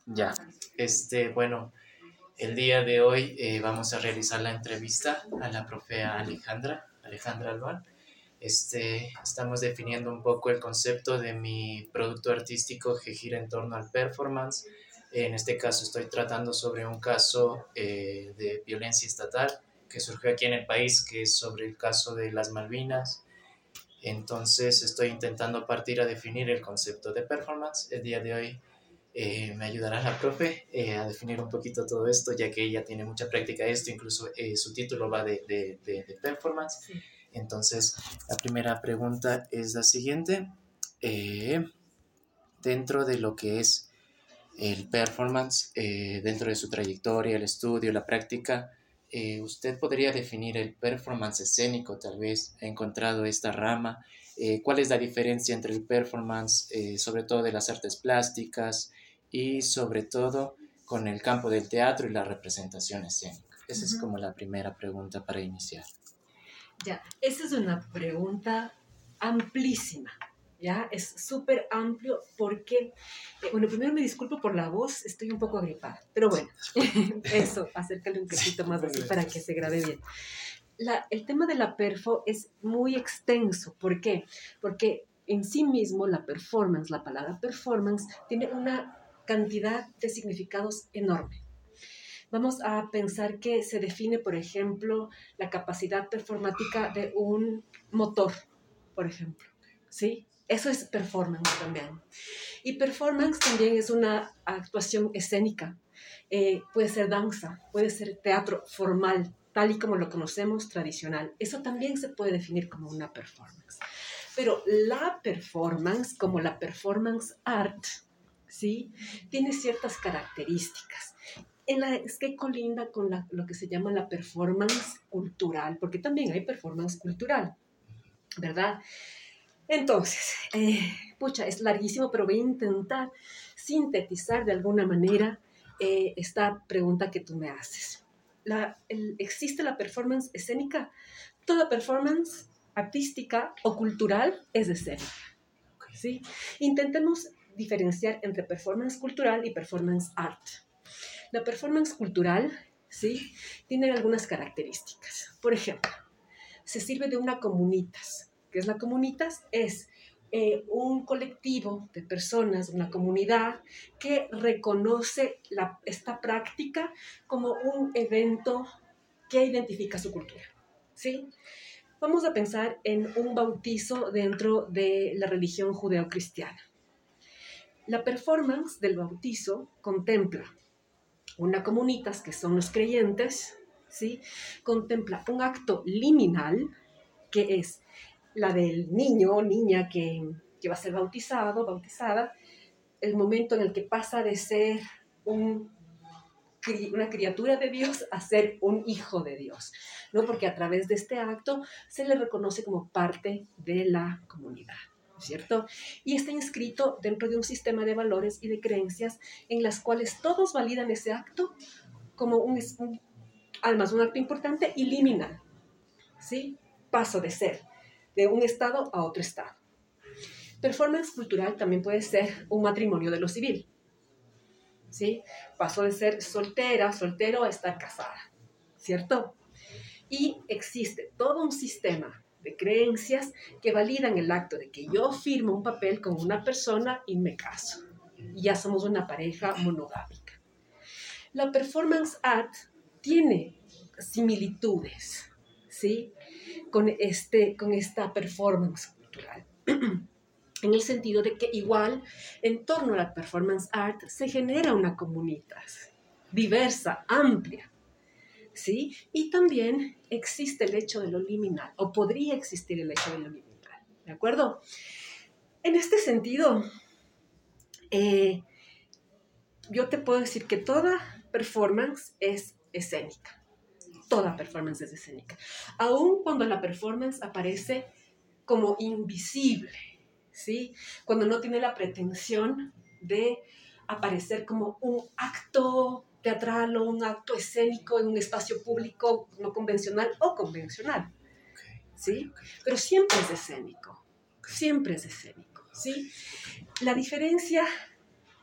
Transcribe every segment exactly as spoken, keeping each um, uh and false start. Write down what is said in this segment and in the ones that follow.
Ya, este, bueno, el día de hoy eh, vamos a realizar la entrevista a la profe Alejandra, Alejandra Alban. Este, estamos definiendo un poco el concepto de mi producto artístico que gira en torno al performance. En este caso estoy tratando sobre un caso eh, de violencia estatal que surgió aquí en el país, que es sobre el caso de las Malvinas. Entonces estoy intentando partir a definir el concepto de performance. El día de hoy eh, me ayudará la profe eh, a definir un poquito todo esto, ya que ella tiene mucha práctica de esto, incluso eh, su título va de, de, de, de performance. Sí. Entonces, la primera pregunta es la siguiente. Eh, dentro de lo que es el performance, eh, dentro de su trayectoria, el estudio, la práctica, eh, ¿usted podría definir el performance escénico? Tal vez ha encontrado esta rama. Eh, ¿Cuál es la diferencia entre el performance, eh, sobre todo de las artes plásticas y sobre todo con el campo del teatro y la representación escénica? Esa uh-huh. es como la primera pregunta para iniciar. Ya, esa es una pregunta amplísima. ¿Ya? Es súper amplio porque, eh, bueno, primero me disculpo por la voz, estoy un poco agripada, pero bueno, eso, acércale un poquito más así para que se grabe bien. La, el tema de la perfo es muy extenso. ¿Por qué? Porque en sí mismo la performance, la palabra performance, tiene una cantidad de significados enorme. Vamos a pensar que se define, por ejemplo, la capacidad performática de un motor, por ejemplo, ¿sí? Eso es performance también. Y performance también es una actuación escénica. Eh, puede ser danza, puede ser teatro formal, tal y como lo conocemos, tradicional. Eso también se puede definir como una performance. Pero la performance, como la performance art, ¿sí? Tiene ciertas características. En la, es que colinda con la, lo que se llama la performance cultural, porque también hay performance cultural, ¿verdad? Entonces, eh, pucha, es larguísimo, pero voy a intentar sintetizar de alguna manera eh, esta pregunta que tú me haces. La, el, ¿Existe la performance escénica? Toda performance artística o cultural es escénica, ¿sí? Intentemos diferenciar entre performance cultural y performance art. La performance cultural, ¿sí?, tiene algunas características. Por ejemplo, se sirve de una comunitas. ¿Qué es la comunitas? Es eh, un colectivo de personas, una comunidad que reconoce la, esta práctica como un evento que identifica su cultura, ¿sí? Vamos a pensar en un bautizo dentro de la religión judeocristiana. La performance del bautizo contempla una comunitas, que son los creyentes, ¿sí? Contempla un acto liminal, que es la del niño o niña que, que va a ser bautizado, bautizada, el momento en el que pasa de ser un, una criatura de Dios a ser un hijo de Dios, ¿no? Porque a través de este acto se le reconoce como parte de la comunidad, ¿cierto? Y está inscrito dentro de un sistema de valores y de creencias en las cuales todos validan ese acto como un, un además un acto importante y liminal, ¿sí? Paso de ser de un estado a otro estado. Performance cultural también puede ser un matrimonio de lo civil, ¿sí? Paso de ser soltera, soltero a estar casada, ¿cierto? Y existe todo un sistema de creencias que validan el acto de que yo firmo un papel con una persona y me caso. Y ya somos una pareja monogámica. La performance art tiene similitudes, ¿sí?, con, este, con esta performance cultural. En el sentido de que igual, en torno a la performance art, se genera una comunidad diversa, amplia, ¿sí? Y también existe el hecho de lo liminal, o podría existir el hecho de lo liminal, ¿de acuerdo? En este sentido, eh, yo te puedo decir que toda performance es escénica. Toda performance es escénica. Aun cuando la performance aparece como invisible, ¿sí? Cuando no tiene la pretensión de aparecer como un acto teatral o un acto escénico en un espacio público no convencional o convencional, ¿sí? Pero siempre es escénico, siempre es escénico, ¿sí? La diferencia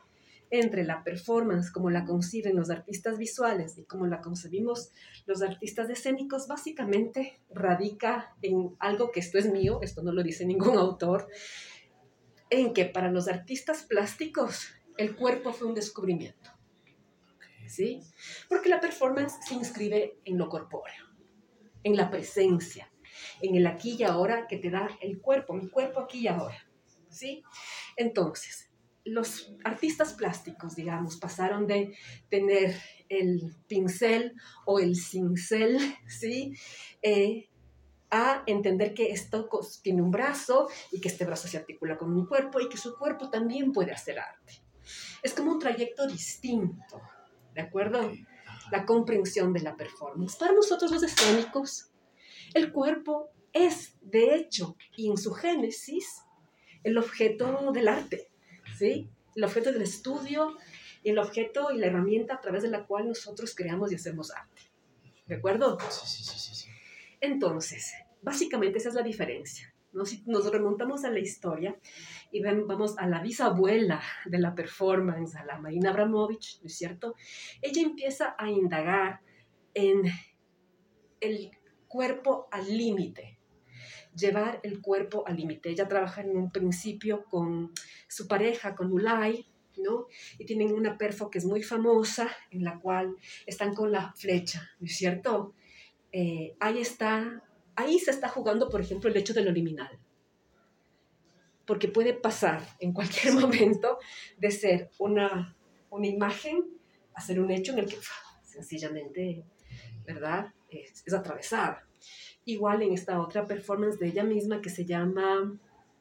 entre la performance como la conciben los artistas visuales y como la concebimos los artistas escénicos, básicamente radica en algo que esto es mío, esto no lo dice ningún autor, en que para los artistas plásticos el cuerpo fue un descubrimiento, ¿sí? Porque la performance se inscribe en lo corpóreo, en la presencia, en el aquí y ahora que te da el cuerpo, mi cuerpo aquí y ahora, ¿sí? Entonces, los artistas plásticos, digamos, pasaron de tener el pincel o el cincel, ¿sí? Eh, a entender que esto tiene un brazo y que este brazo se articula con un cuerpo y que su cuerpo también puede hacer arte. Es como un trayecto distinto, ¿de acuerdo? Okay. La comprensión de la performance. Para nosotros los escénicos, el cuerpo es, de hecho, y en su génesis, el objeto del arte, ¿sí? El objeto del estudio y el objeto y la herramienta a través de la cual nosotros creamos y hacemos arte. ¿De acuerdo? Sí, sí, sí, sí, sí. Entonces, básicamente esa es la diferencia, ¿no? Si nos remontamos a la historia y ven, vamos a la bisabuela de la performance, a la Marina Abramovich, ¿no es cierto? Ella empieza a indagar en el cuerpo al límite, llevar el cuerpo al límite. Ella trabaja en un principio con su pareja, con Ulay, ¿no? Y tienen una perfo que es muy famosa, en la cual están con la flecha, ¿no es cierto? Eh, ahí está, ahí se está jugando, por ejemplo, el hecho de lo liminal. Porque puede pasar en cualquier sí. momento de ser una, una imagen a ser un hecho en el que sencillamente, ¿verdad? Es, es atravesada. Igual en esta otra performance de ella misma que se llama,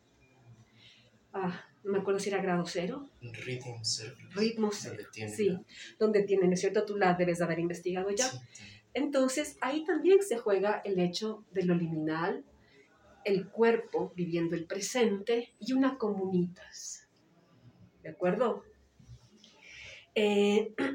ah, no me acuerdo si era grado cero. Rhythm Circles. Ritmo cero, donde tienen, sí. ¿no? Donde tienen, ¿no es cierto? Tú la debes haber investigado ya. Sí, entonces, ahí también se juega el hecho de lo liminal, el cuerpo viviendo el presente y una comunitas. ¿De acuerdo? Eh,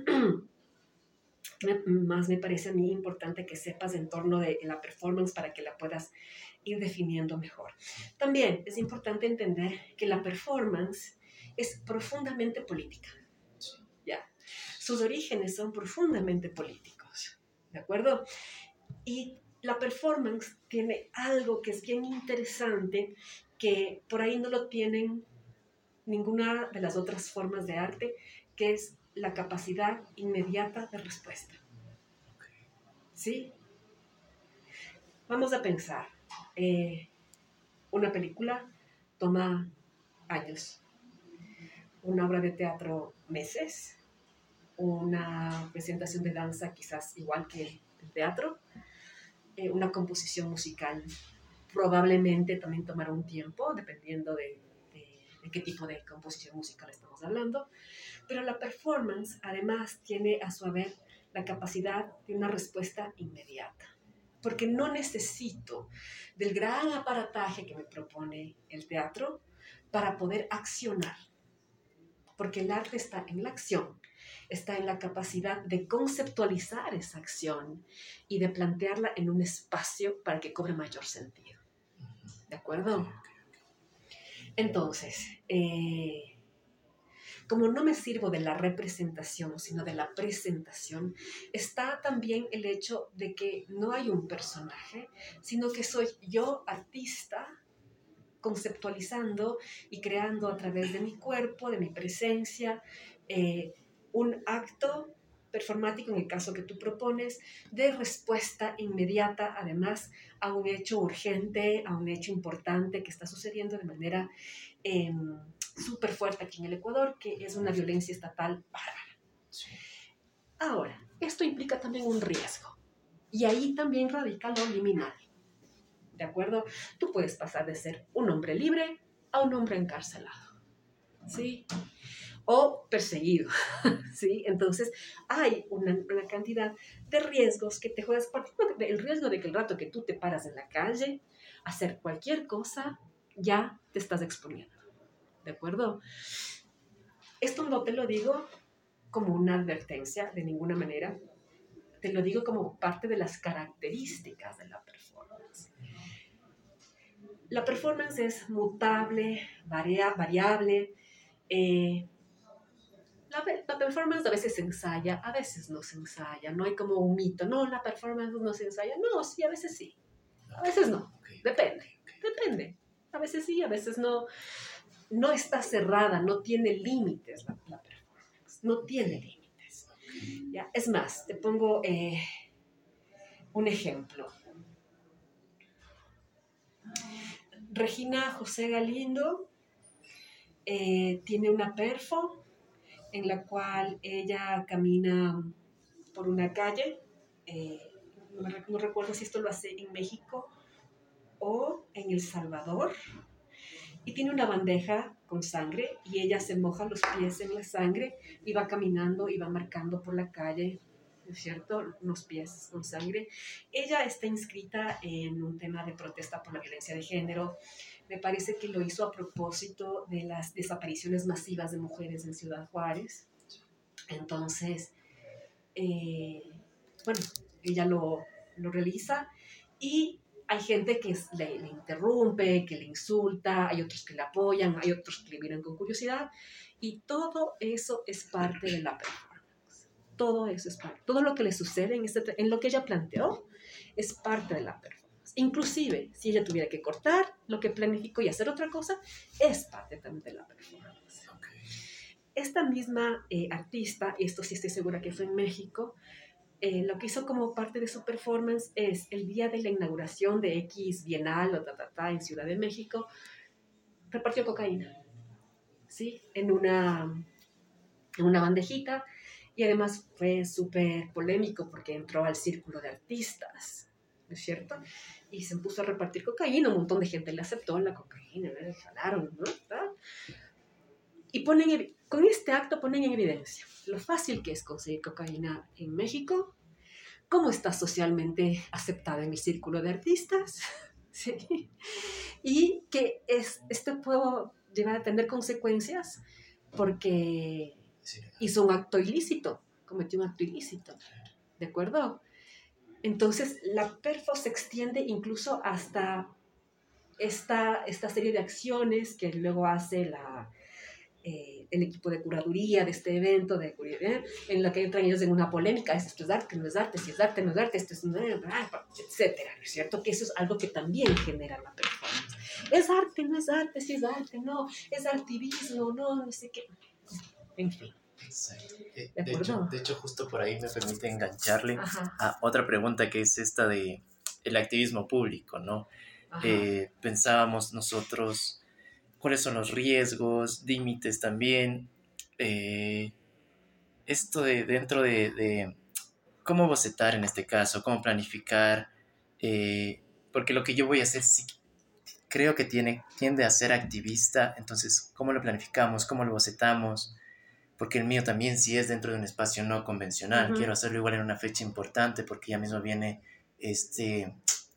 más me parece a mí importante que sepas en torno de la performance para que la puedas ir definiendo mejor. También es importante entender que la performance es profundamente política. ¿Ya? Sus orígenes son profundamente políticos. ¿De acuerdo? Y la performance tiene algo que es bien interesante, que por ahí no lo tienen ninguna de las otras formas de arte, que es la capacidad inmediata de respuesta. ¿Sí? Vamos a pensar. Eh, una película toma años. Una obra de teatro meses. Una presentación de danza quizás igual que el teatro. Eh, una composición musical probablemente también tomará un tiempo, dependiendo de, de, de qué tipo de composición musical estamos hablando. Pero la performance, además, tiene a su haber la capacidad de una respuesta inmediata. Porque no necesito del gran aparataje que me propone el teatro para poder accionar. Porque el arte está en la acción, está en la capacidad de conceptualizar esa acción y de plantearla en un espacio para que cobre mayor sentido. ¿De acuerdo? Entonces, eh, como no me sirvo de la representación, sino de la presentación, está también el hecho de que no hay un personaje, sino que soy yo, artista, conceptualizando y creando a través de mi cuerpo, de mi presencia, eh, un acto performático, en el caso que tú propones, de respuesta inmediata, además, a un hecho urgente, a un hecho importante que está sucediendo de manera eh, súper fuerte aquí en el Ecuador, que es una violencia estatal bárbara. Sí. Ahora, esto implica también un riesgo, y ahí también radica lo liminal. ¿De acuerdo? Tú puedes pasar de ser un hombre libre a un hombre encarcelado, ¿sí? O perseguido, ¿sí? Entonces, hay una, una cantidad de riesgos que te juegas, partiendo del riesgo de que el rato que tú te paras en la calle, hacer cualquier cosa, ya te estás exponiendo, ¿de acuerdo? Esto no te lo digo como una advertencia, de ninguna manera, te lo digo como parte de las características de la performance. La performance es mutable, varia, variable. Eh, la a ver, la performance a veces se ensaya, a veces no se ensaya, no hay como un mito, no, la performance no se ensaya, no, sí, a veces sí, a veces no, Ok, depende, ok. depende, a veces sí, a veces no, no está cerrada, no tiene límites la, la performance, no tiene Ok, límites, ok. ¿ya? Es más, te pongo eh, un ejemplo. Regina José Galindo eh, tiene una perfo en la cual ella camina por una calle, eh, no, me, no recuerdo si esto lo hace en México o en El Salvador, y tiene una bandeja con sangre y ella se moja los pies en la sangre y va caminando y va marcando por la calle, ¿no es cierto?, unos pies con sangre. Ella está inscrita en un tema de protesta por la violencia de género. Me parece que lo hizo a propósito de las desapariciones masivas de mujeres en Ciudad Juárez. Entonces, eh, bueno, ella lo, lo realiza y hay gente que le, le interrumpe, que le insulta, hay otros que le apoyan, hay otros que le miran con curiosidad y todo eso es parte de la performance. Todo eso es parte, todo lo que le sucede en, este, en lo que ella planteó es parte de la performance. Inclusive, si ella tuviera que cortar lo que planificó y hacer otra cosa, es parte también de la performance. Esta misma eh, artista, y esto sí estoy segura que fue en México, eh, lo que hizo como parte de su performance es el día de la inauguración de X Bienal o ta, ta, ta, en Ciudad de México, repartió cocaína, ¿sí? En una, en una bandejita, y además fue súper polémico porque entró al círculo de artistas, ¿no es cierto? Y se puso a repartir cocaína, un montón de gente le aceptó la cocaína, le jalaron, ¿no? ¿Verdad? Y ponen, con este acto ponen en evidencia lo fácil que es conseguir cocaína en México, cómo está socialmente aceptada en el círculo de artistas, ¿sí? Y que es, esto puede llegar a tener consecuencias porque hizo un acto ilícito, cometió un acto ilícito, ¿de acuerdo? Entonces, la perfo se extiende incluso hasta esta, esta serie de acciones que luego hace la, eh, el equipo de curaduría de este evento, de, eh, en la que entran ellos en una polémica, esto es arte, no es arte, si es arte, no es arte, esto es, etcétera, ¿no es cierto? Que eso es algo que también genera la performance. Es arte, no es arte, si es arte, no, es activismo, no, no sé qué, en fin. Exacto. Eh, ¿De de, hecho, acuerdo? de hecho, justo por ahí me permite engancharle Ajá, a otra pregunta que es esta de el activismo público, ¿no? ajá. Eh, pensábamos nosotros cuáles son los riesgos, límites también, eh, esto de dentro de, de cómo bocetar en este caso, cómo planificar, eh, porque lo que yo voy a hacer sí creo que tiene, tiende a ser activista, entonces, ¿cómo lo planificamos? ¿Cómo lo bocetamos? Porque el mío también sí es dentro de un espacio no convencional, quiero Uh-huh. hacerlo igual en una fecha importante porque ya mismo viene, este,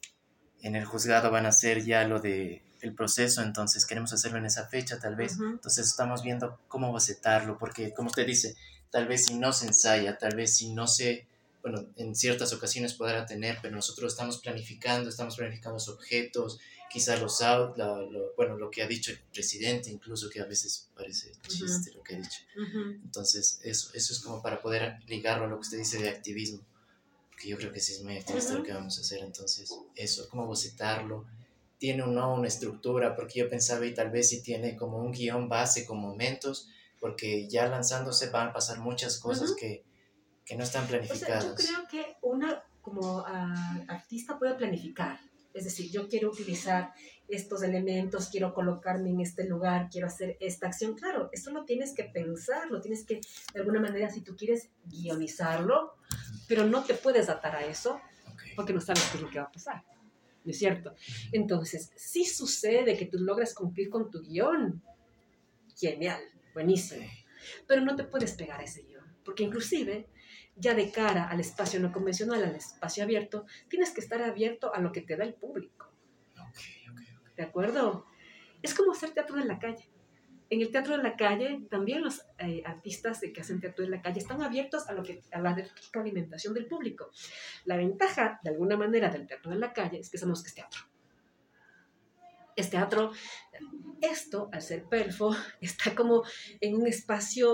en el juzgado van a hacer ya lo de el proceso, entonces queremos hacerlo en esa fecha tal vez, Uh-huh. entonces estamos viendo cómo bocetarlo, porque como usted dice, tal vez si no se ensaya, tal vez si no se, bueno, en ciertas ocasiones podrá tener, pero nosotros estamos planificando, estamos planificando los objetos, quizás los out, la, lo, bueno, lo que ha dicho el presidente, incluso que a veces parece chiste Uh-huh. lo que ha dicho. Uh-huh. Entonces, eso, eso es como para poder ligarlo a lo que usted dice de activismo, que yo creo que sí es muy activista lo que Uh-huh. vamos a hacer. Entonces, eso, cómo bocetarlo, tiene o no una estructura, porque yo pensaba y tal vez si tiene como un guión base con momentos, porque ya lanzándose van a pasar muchas cosas Uh-huh. que, que no están O sea, yo planificadas. creo que una como uh, artista puede planificar. Es decir, yo quiero utilizar estos elementos, quiero colocarme en este lugar, quiero hacer esta acción. Claro, esto lo tienes que pensar, lo tienes que, de alguna manera, si tú quieres guionizarlo, pero no te puedes atar a eso Okay. porque no sabes qué es lo que va a pasar. ¿No es cierto? Entonces, si sucede que tú logras cumplir con tu guión, genial, buenísimo. Okay. Pero no te puedes pegar a ese guión, porque inclusive ya de cara al espacio no convencional, al espacio abierto, tienes que estar abierto a lo que te da el público. Okay, okay, okay. ¿De acuerdo? Es como hacer teatro en la calle. En el teatro de la calle, también los eh, artistas que hacen teatro en la calle están abiertos a, lo que, a la retroalimentación del público. La ventaja, de alguna manera, del teatro de la calle es que sabemos que es teatro. Es teatro. Esto, al ser perfo, está como en un espacio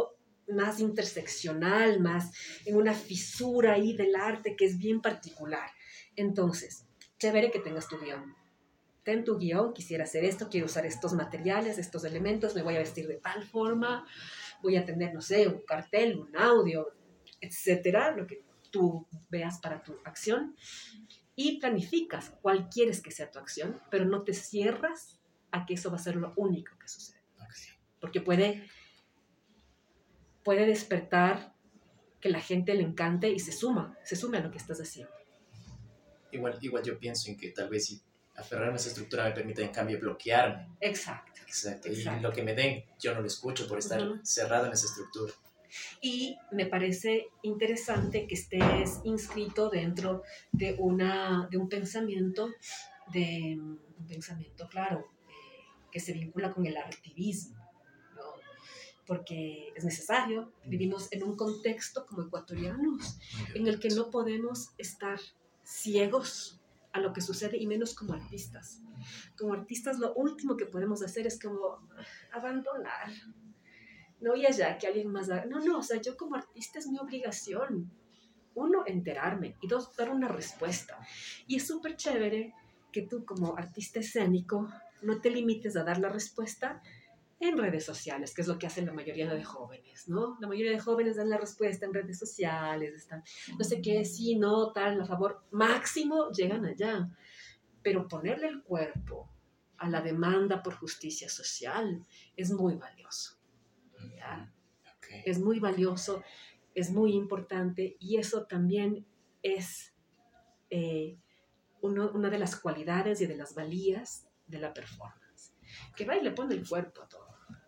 más interseccional, más en una fisura ahí del arte que es bien particular. Entonces, chévere que tengas tu guión. Ten tu guión, quisiera hacer esto, quiero usar estos materiales, estos elementos, me voy a vestir de tal forma, voy a tener, no sé, un cartel, un audio, etcétera, lo que tú veas para tu acción. Y planificas cuál quieres que sea tu acción, pero no te cierras a que eso va a ser lo único que sucede. Okay. Porque puede, puede despertar que la gente le encante y se suma, se sume a lo que estás haciendo. Igual, igual yo pienso en que tal vez si aferrarme a esa estructura me permite en cambio bloquearme. Exacto. Exacto. Exacto. Y lo que me den, yo no lo escucho por estar uh-huh. cerrado en esa estructura. Y me parece interesante que estés inscrito dentro de, una, de un pensamiento, de un pensamiento, claro, eh, que se vincula con el activismo, ¿no? Porque es necesario. Vivimos en un contexto como ecuatorianos en el que no podemos estar ciegos a lo que sucede, y menos como artistas. Como artistas lo último que podemos hacer es como abandonar. No, y allá que alguien más haga. No, no, o sea, yo como artista es mi obligación. Uno, enterarme. Y dos, dar una respuesta. Y es súper chévere que tú como artista escénico no te limites a dar la respuesta en redes sociales, que es lo que hacen la mayoría de jóvenes, ¿no? La mayoría de jóvenes dan la respuesta en redes sociales, están, no sé qué, sí, no, tal, a favor. Máximo llegan allá. Pero ponerle el cuerpo a la demanda por justicia social es muy valioso. ¿Ya? Okay. Es muy valioso, es muy importante, y eso también es eh, uno, una de las cualidades y de las valías de la performance, que va y le pone el cuerpo a todo.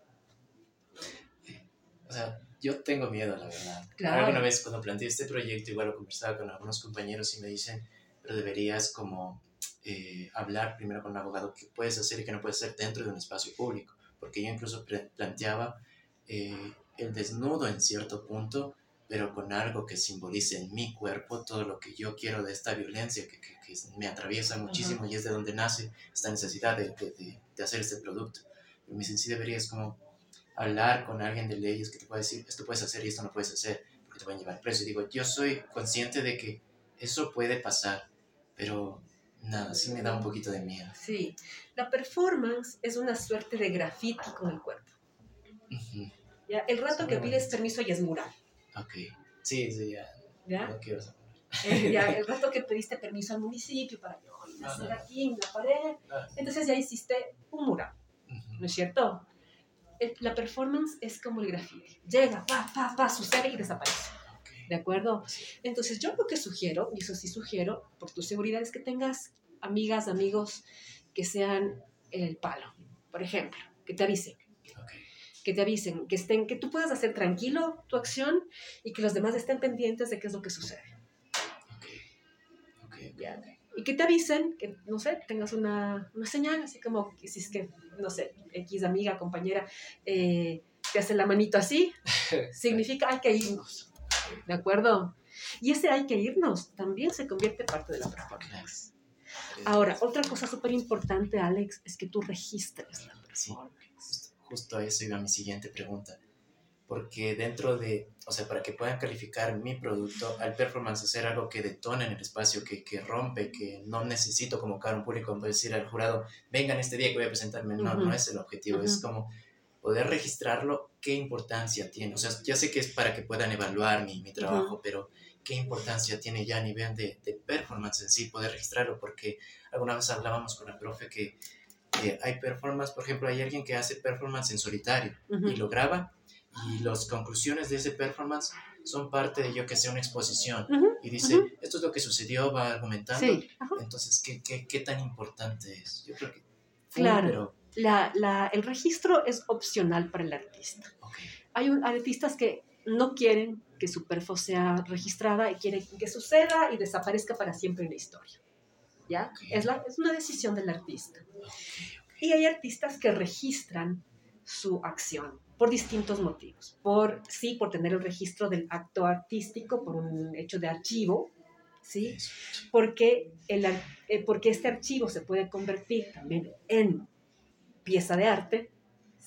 O sea, yo tengo miedo, la verdad. Claro. Alguna vez cuando planteé este proyecto, igual lo conversaba con algunos compañeros y me dicen, pero deberías como eh, hablar primero con un abogado qué puedes hacer y qué no puedes hacer dentro de un espacio público, porque yo incluso pre- planteaba Eh, el desnudo en cierto punto, pero con algo que simbolice en mi cuerpo todo lo que yo quiero de esta violencia que, que, que me atraviesa muchísimo. Uh-huh. Y es de donde nace esta necesidad de, de, de, de hacer este producto. Pero mi sí deberías como hablar con alguien de leyes que te pueda decir esto puedes hacer y esto no puedes hacer porque te van a llevar preso. Y digo, yo soy consciente de que eso puede pasar, pero nada, sí me da un poquito de miedo. Sí, la performance es una suerte de graffiti con el cuerpo. Uh-huh. ¿Ya? El rato que pides permiso ya es mural. Ok, sí, sí, ya. ¿Ya? No quiero saber. Eh, ya, el rato que pediste permiso al municipio para yo hacer aquí en la pared, ah. entonces ya hiciste un mural, uh-huh. ¿No es cierto? El, la performance es como el graffiti. Llega, pa, pa, pa, sucede y desaparece. Okay. ¿De acuerdo? Entonces yo lo que sugiero, y eso sí sugiero, por tu seguridad, es que tengas amigas, amigos que sean el palo. Por ejemplo, que te avisen. Okay. Que te avisen, que, estén, que tú puedas hacer tranquilo tu acción y que los demás estén pendientes de qué es lo que sucede. Okay. Okay. ¿Ya? Y que te avisen, que, no sé, tengas una, una señal, así como que si es que, no sé, X amiga, compañera, eh, te hace la manito así, significa hay que irnos, ¿de acuerdo? Y ese hay que irnos también se convierte en parte de la performance. Ahora, otra cosa súper importante, Alex, es que tú registres la performance. Sí. Justo a eso iba mi siguiente pregunta, porque dentro de, o sea, para que puedan calificar mi producto, al performance hacer algo que detona en el espacio, que, que rompe, que no necesito convocar a un público, puedo decir al jurado, vengan este día que voy a presentarme, no, uh-huh. no es el objetivo, uh-huh. es como poder registrarlo, qué importancia tiene, o sea, ya sé que es para que puedan evaluar mi, mi trabajo, uh-huh. pero qué importancia tiene ya a nivel de, de performance en sí, poder registrarlo, porque alguna vez hablábamos con el profe que Eh, hay performance, por ejemplo, hay alguien que hace performance en solitario uh-huh. y lo graba y las conclusiones de ese performance son parte de, yo que sé, una exposición uh-huh. y dice, uh-huh. esto es lo que sucedió, va argumentando, sí. uh-huh. entonces, ¿qué, qué, ¿qué tan importante es? Yo creo que... Claro, pero... la, la, el registro es opcional para el artista. Okay. Hay, un, hay artistas que no quieren que su perfo sea registrada y quieren que suceda y desaparezca para siempre en la historia. ¿Ya? Okay. Es, la, es una decisión del artista. Okay, okay. Y hay artistas que registran su acción por distintos motivos. Por, sí, por tener el registro del acto artístico, por un hecho de archivo, ¿sí? Porque, el, eh, porque este archivo se puede convertir también en pieza de arte,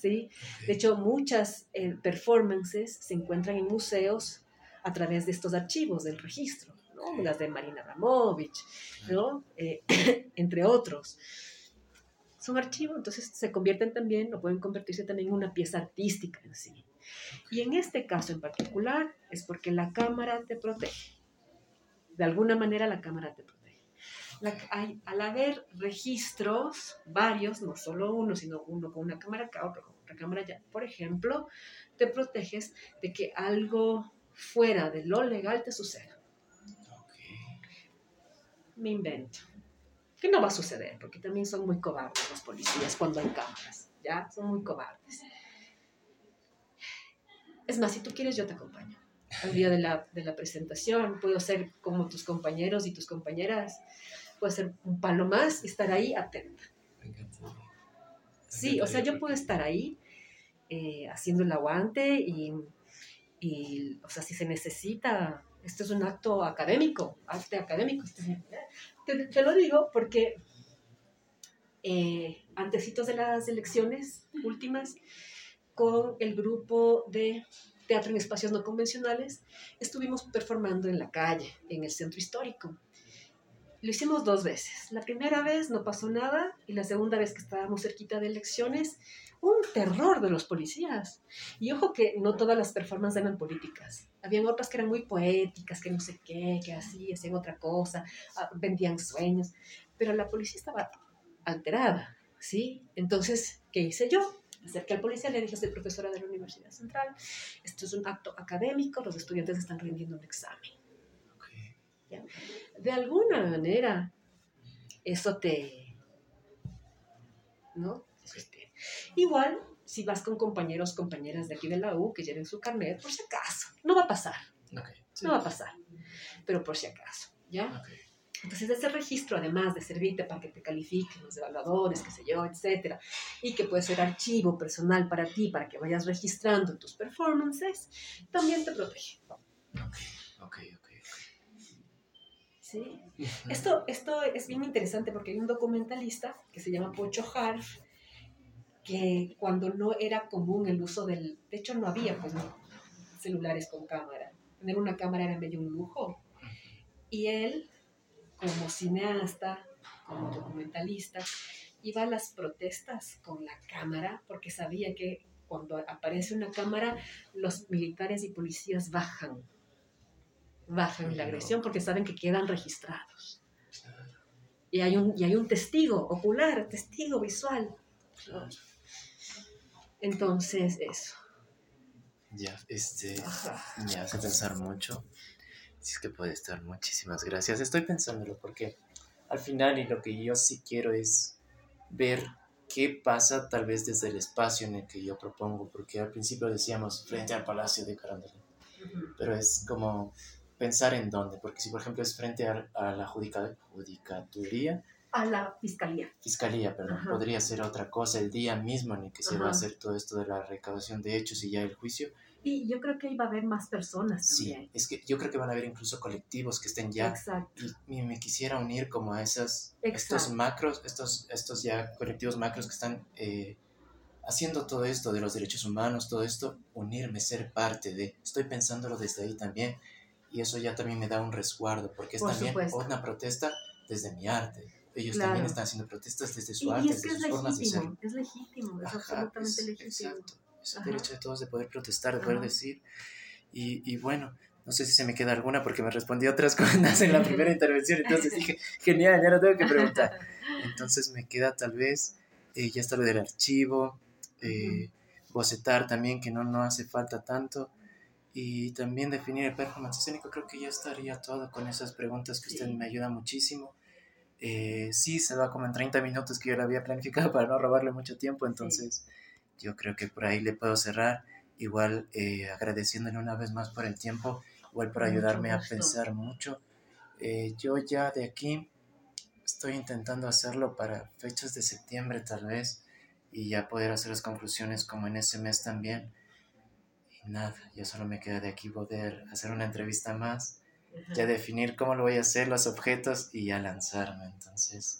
¿sí? De hecho, muchas eh, performances se encuentran en museos a través de estos archivos del registro, ¿no? Las de Marina Abramovich, ¿no? Eh, entre otros. Son archivos, entonces se convierten también, o pueden convertirse también en una pieza artística en sí. Y en este caso en particular es porque la cámara te protege. De alguna manera la cámara te protege. La, hay, al haber registros, varios, no solo uno, sino uno con una cámara acá, otro con otra cámara allá, por ejemplo, te proteges de que algo fuera de lo legal te suceda. Okay. Me invento. Que no va a suceder, porque también son muy cobardes los policías cuando hay cámaras, ¿ya? Son muy cobardes. Es más, si tú quieres, yo te acompaño. Al día de la, de la presentación, puedo ser como tus compañeros y tus compañeras, puedo ser un palo más y estar ahí atenta. Me encantaría. Me Sí, o sea, yo porque... puedo estar ahí eh, haciendo el aguante y, y, o sea, si se necesita, esto es un acto académico, arte académico. Te, te lo digo porque eh, antecitos de las elecciones últimas, con el grupo de teatro en espacios no convencionales, estuvimos performando en la calle, en el centro histórico. Lo hicimos dos veces. La primera vez no pasó nada y la segunda vez que estábamos cerquita de elecciones, un terror de los policías. Y ojo que no todas las performances eran políticas. Habían otras que eran muy poéticas, que no sé qué, que así, hacían otra cosa, vendían sueños. Pero la policía estaba alterada, ¿sí? Entonces, ¿qué hice yo? Acerqué al policía, le dije, soy profesora de la Universidad Central, esto es un acto académico, los estudiantes están rindiendo un examen. Okay. ¿Ya? De alguna manera, eso te... ¿no? Este, igual, si vas con compañeros, compañeras de aquí de la U que lleven su carnet, por si acaso, no va a pasar, Okay. Sí. no va a pasar, pero por si acaso, ¿ya? Okay. Entonces, ese registro, además de servirte para que te califiquen los evaluadores, qué sé yo, etcétera, y que puede ser archivo personal para ti, para que vayas registrando tus performances, también te protege. Okay. Okay. Okay. ¿Sí? Esto, esto es bien interesante porque hay un documentalista que se llama Pocho Harf, que cuando no era común el uso del... De hecho, no había pues, no, celulares con cámara. Tener una cámara era medio un lujo. Y él, como cineasta, como documentalista, iba a las protestas con la cámara porque sabía que cuando aparece una cámara, los militares y policías bajan, bajan la agresión porque saben que quedan registrados. Y hay un, y hay un testigo ocular, testigo visual. ¿No? Entonces, eso. Ya, este, Ajá. me hace pensar mucho. Si es que puede estar, muchísimas gracias. Estoy pensándolo porque al final y lo que yo sí quiero es ver qué pasa tal vez desde el espacio en el que yo propongo, porque al principio decíamos frente al Palacio de Carondelet, Uh-huh. pero es como pensar en dónde, porque si por ejemplo es frente a, a la judica, judicaturía, A la fiscalía. Fiscalía, perdón, Ajá. podría ser otra cosa el día mismo en el que se Ajá. va a hacer todo esto de la recaudación de hechos y ya el juicio. Y yo creo que ahí va a haber más personas Sí, también. es que yo creo que van a haber incluso colectivos que estén ya. Exacto. Y, y me quisiera unir como a esas, Exacto. estos macros, estos, estos ya colectivos macros que están eh, haciendo todo esto de los derechos humanos, todo esto, unirme, ser parte de. Estoy pensándolo desde ahí también y eso ya también me da un resguardo porque es Por también supuesto. una protesta desde mi arte. Ellos Claro. también están haciendo protestas desde su Y, arte, y es desde que es sus formas de ser. legítimo, es legítimo, es Ajá, absolutamente es, legítimo. exacto. Es el Ajá. derecho de todos de poder protestar, de poder Ajá. decir. Y, y bueno, no sé si se me queda alguna porque me respondió otras cosas en la primera intervención, entonces dije, genial, ya no tengo que preguntar. Entonces me queda tal vez, eh, ya está lo del archivo, eh, uh-huh. bocetar también, que no, no hace falta tanto, y también definir el performance escénico. Creo que ya estaría todo con esas preguntas que sí. Usted me ayuda muchísimo. Eh, sí, se va como en treinta minutos que yo lo había planificado para no robarle mucho tiempo, entonces sí. Yo creo que por ahí le puedo cerrar. Igual eh, agradeciéndole una vez más por el tiempo, igual por ayudarme a pensar mucho. Eh, yo ya de aquí estoy intentando hacerlo para fechas de septiembre tal vez y ya poder hacer las conclusiones como en ese mes también. Y nada, ya solo me queda de aquí poder hacer una entrevista más, uh-huh. ya definir cómo lo voy a hacer, los objetos y ya lanzarme. Entonces,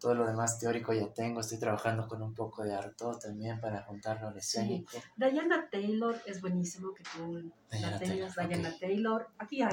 todo lo demás teórico ya tengo, estoy trabajando con un poco de Arto también para juntarlo al Sí, escénico. Diana Taylor es buenísimo que tú la Diana tengas, Taylor, Diana ok. Taylor. Aquí